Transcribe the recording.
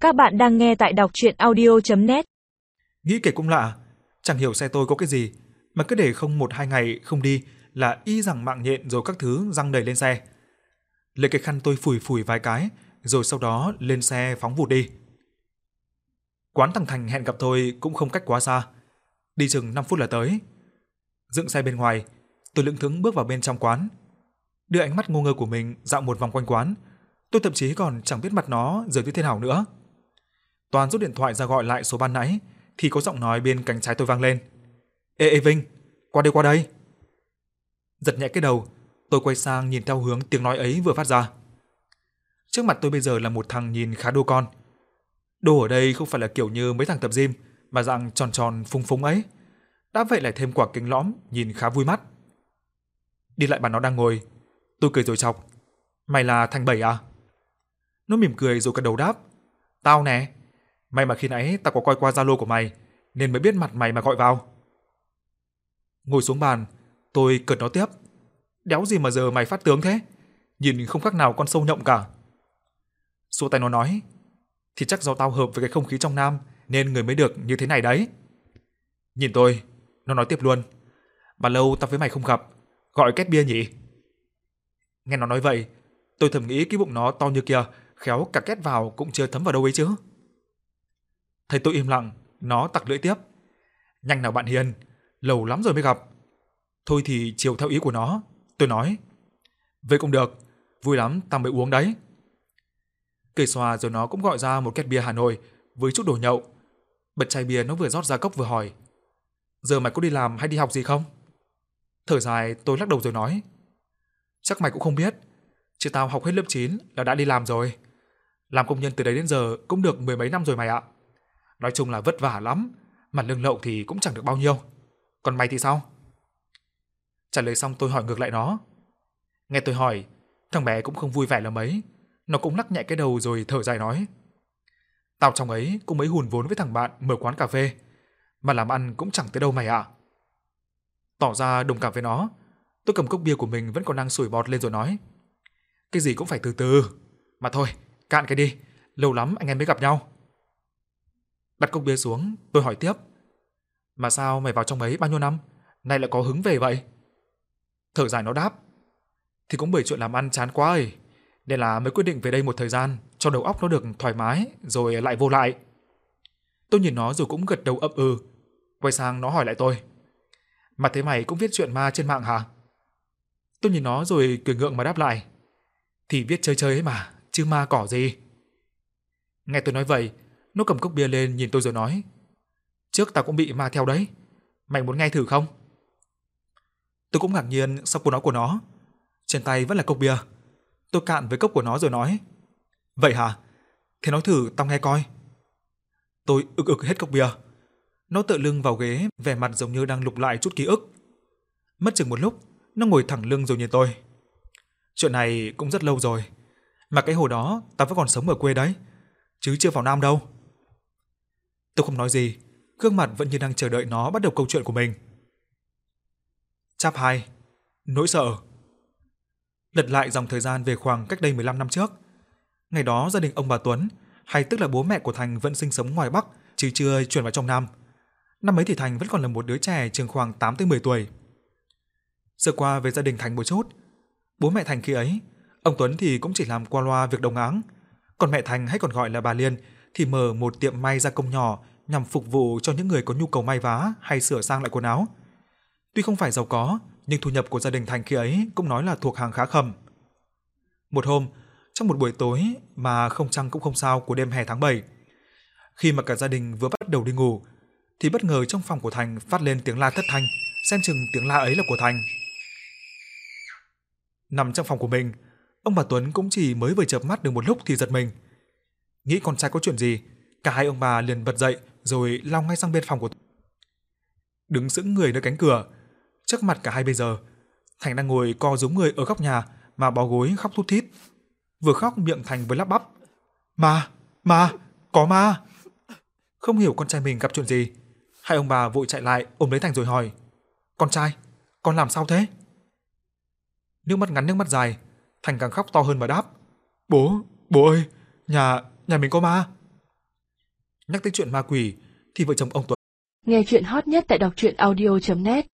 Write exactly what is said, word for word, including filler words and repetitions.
Các bạn đang nghe tại đọc truyện audio chấm net. Nghĩ kể cũng lạ, chẳng hiểu xe tôi có cái gì mà cứ để không một hai ngày không đi là y rằng mạng nhện rồi các thứ răng đầy lên xe. Lấy cái khăn tôi phủi phủi vài cái, rồi sau đó lên xe phóng vụt đi. Quán thằng Thành hẹn gặp tôi cũng không cách quá xa, đi chừng năm phút là tới. Dựng xe bên ngoài, tôi lững thững bước vào bên trong quán. Đưa ánh mắt ngu ngơ của mình dạo một vòng quanh quán, tôi thậm chí còn chẳng biết mặt nó giờ như thế nào nữa. Toàn rút điện thoại ra gọi lại số ban nãy thì có giọng nói bên cánh trái tôi vang lên. Ê ê Vinh, qua đây qua đây. Giật nhẹ cái đầu, tôi quay sang nhìn theo hướng tiếng nói ấy vừa phát ra. Trước mặt tôi bây giờ là một thằng nhìn khá đô con. Đô ở đây không phải là kiểu như mấy thằng tập gym mà dạng tròn tròn phúng phúng ấy. Đã vậy lại thêm quả kính lõm nhìn khá vui mắt. Đi lại bàn nó đang ngồi, tôi cười rồi chọc. Mày là Thành Bảy à? Nó mỉm cười rồi gật đầu đáp. Tao nè. May mà khi nãy tao có coi qua Zalo của mày nên mới biết mặt mày mà gọi vào. Ngồi xuống bàn, tôi cợt nó tiếp. Đéo gì mà giờ mày phát tướng thế, nhìn không khác nào con sâu nhộng cả. Xua tay nó nói, thì chắc do tao hợp với cái không khí trong Nam nên người mới được như thế này đấy. Nhìn tôi, nó nói tiếp luôn. Mà lâu tao với mày không gặp, gọi két bia nhỉ? Nghe nó nói vậy, tôi thầm nghĩ cái bụng nó to như kia, khéo cả két vào cũng chưa thấm vào đâu ấy chứ. Thấy tôi im lặng, nó tặc lưỡi tiếp. Nhanh nào bạn Hiền, lâu lắm rồi mới gặp. Thôi thì chiều theo ý của nó, tôi nói. Vậy cũng được, vui lắm tao mới uống đấy. Kể xòa rồi nó cũng gọi ra một két bia Hà Nội với chút đồ nhậu. Bật chai bia nó vừa rót ra cốc vừa hỏi. Giờ mày có đi làm hay đi học gì không? Thở dài tôi lắc đầu rồi nói. Chắc mày cũng không biết, chứ tao học hết lớp chín là đã đi làm rồi. Làm công nhân từ đấy đến giờ cũng được mười mấy năm rồi mày ạ. Nói chung là vất vả lắm, mà lương lậu thì cũng chẳng được bao nhiêu. Còn mày thì sao? Trả lời xong tôi hỏi ngược lại nó. Nghe tôi hỏi, thằng bé cũng không vui vẻ là mấy. Nó cũng lắc nhẹ cái đầu rồi thở dài nói. Tao trong ấy cũng mới hùn vốn với thằng bạn mở quán cà phê, mà làm ăn cũng chẳng tới đâu mày ạ. Tỏ ra đồng cảm với nó, tôi cầm cốc bia của mình vẫn còn đang sủi bọt lên rồi nói. Cái gì cũng phải từ từ. Mà thôi, cạn cái đi, lâu lắm anh em mới gặp nhau. Đặt cốc bia xuống, tôi hỏi tiếp. Mà sao mày vào trong ấy bao nhiêu năm, nay lại có hứng về vậy? Thở dài nó đáp. Thì cũng bởi chuyện làm ăn chán quá ấy, nên là mới quyết định về đây một thời gian cho đầu óc nó được thoải mái rồi lại vô lại. Tôi nhìn nó rồi cũng gật đầu ậm ừ. Quay sang nó hỏi lại tôi. Mà thế mày cũng viết chuyện ma trên mạng hả? Tôi nhìn nó rồi cười ngượng mà đáp lại. Thì viết chơi chơi ấy mà, chứ ma cỏ gì. Nghe tôi nói vậy, nó cầm cốc bia lên nhìn tôi rồi nói. Trước tao cũng bị ma theo đấy, mày muốn nghe thử không? Tôi cũng ngạc nhiên sau câu nói của nó. Trên tay vẫn là cốc bia. Tôi cạn với cốc của nó rồi nói. Vậy hả? Thế nói thử tao nghe coi. Tôi ực ực hết cốc bia. Nó tựa lưng vào ghế, vẻ mặt giống như đang lục lại chút ký ức. Mất chừng một lúc, nó ngồi thẳng lưng rồi nhìn tôi. Chuyện này cũng rất lâu rồi, mà cái hồi đó tao vẫn còn sống ở quê đấy, chứ chưa vào Nam đâu. Tôi không nói gì, gương mặt vẫn như đang chờ đợi nó bắt đầu câu chuyện của mình. Chap hai. Nỗi sợ. Lật lại dòng thời gian về khoảng cách đây mười lăm năm trước. Ngày đó gia đình ông bà Tuấn, hay tức là bố mẹ của Thành vẫn sinh sống ngoài Bắc, chứ chưa chuyển vào trong Nam. Năm ấy thì Thành vẫn còn là một đứa trẻ chừng khoảng tám tới mười tuổi. Sơ qua về gia đình Thành một chút. Bố mẹ Thành khi ấy, ông Tuấn thì cũng chỉ làm qua loa việc đồng áng, còn mẹ Thành hay còn gọi là bà Liên thì mở một tiệm may gia công nhỏ nhằm phục vụ cho những người có nhu cầu may vá hay sửa sang lại quần áo. Tuy không phải giàu có, nhưng thu nhập của gia đình Thành khi ấy cũng nói là thuộc hàng khá khẩm. Một hôm, trong một buổi tối mà không trăng cũng không sao của đêm hè tháng bảy, khi mà cả gia đình vừa bắt đầu đi ngủ, thì bất ngờ trong phòng của Thành phát lên tiếng la thất thanh, xem chừng tiếng la ấy là của Thành. Nằm trong phòng của mình, ông bà Tuấn cũng chỉ mới vừa chợp mắt được một lúc thì giật mình. Nghĩ con trai có chuyện gì, cả hai ông bà liền bật dậy rồi lao ngay sang bên phòng của. Đứng sững người nơi cánh cửa, trước mặt cả hai bây giờ, Thành đang ngồi co rúm người ở góc nhà mà bó gối khóc thút thít. Vừa khóc miệng Thành vừa lắp bắp. Ma, ma, có ma. Không hiểu con trai mình gặp chuyện gì, hai ông bà vội chạy lại ôm lấy Thành rồi hỏi. Con trai, con làm sao thế? Nước mắt ngắn nước mắt dài, Thành càng khóc to hơn mà đáp. Bố, bố ơi, nhà, nhà mình có ma. Nhắc tới chuyện ma quỷ thì vợ chồng ông Tuấn Nghe chuyện hot nhất tại đọc truyện audio chấm net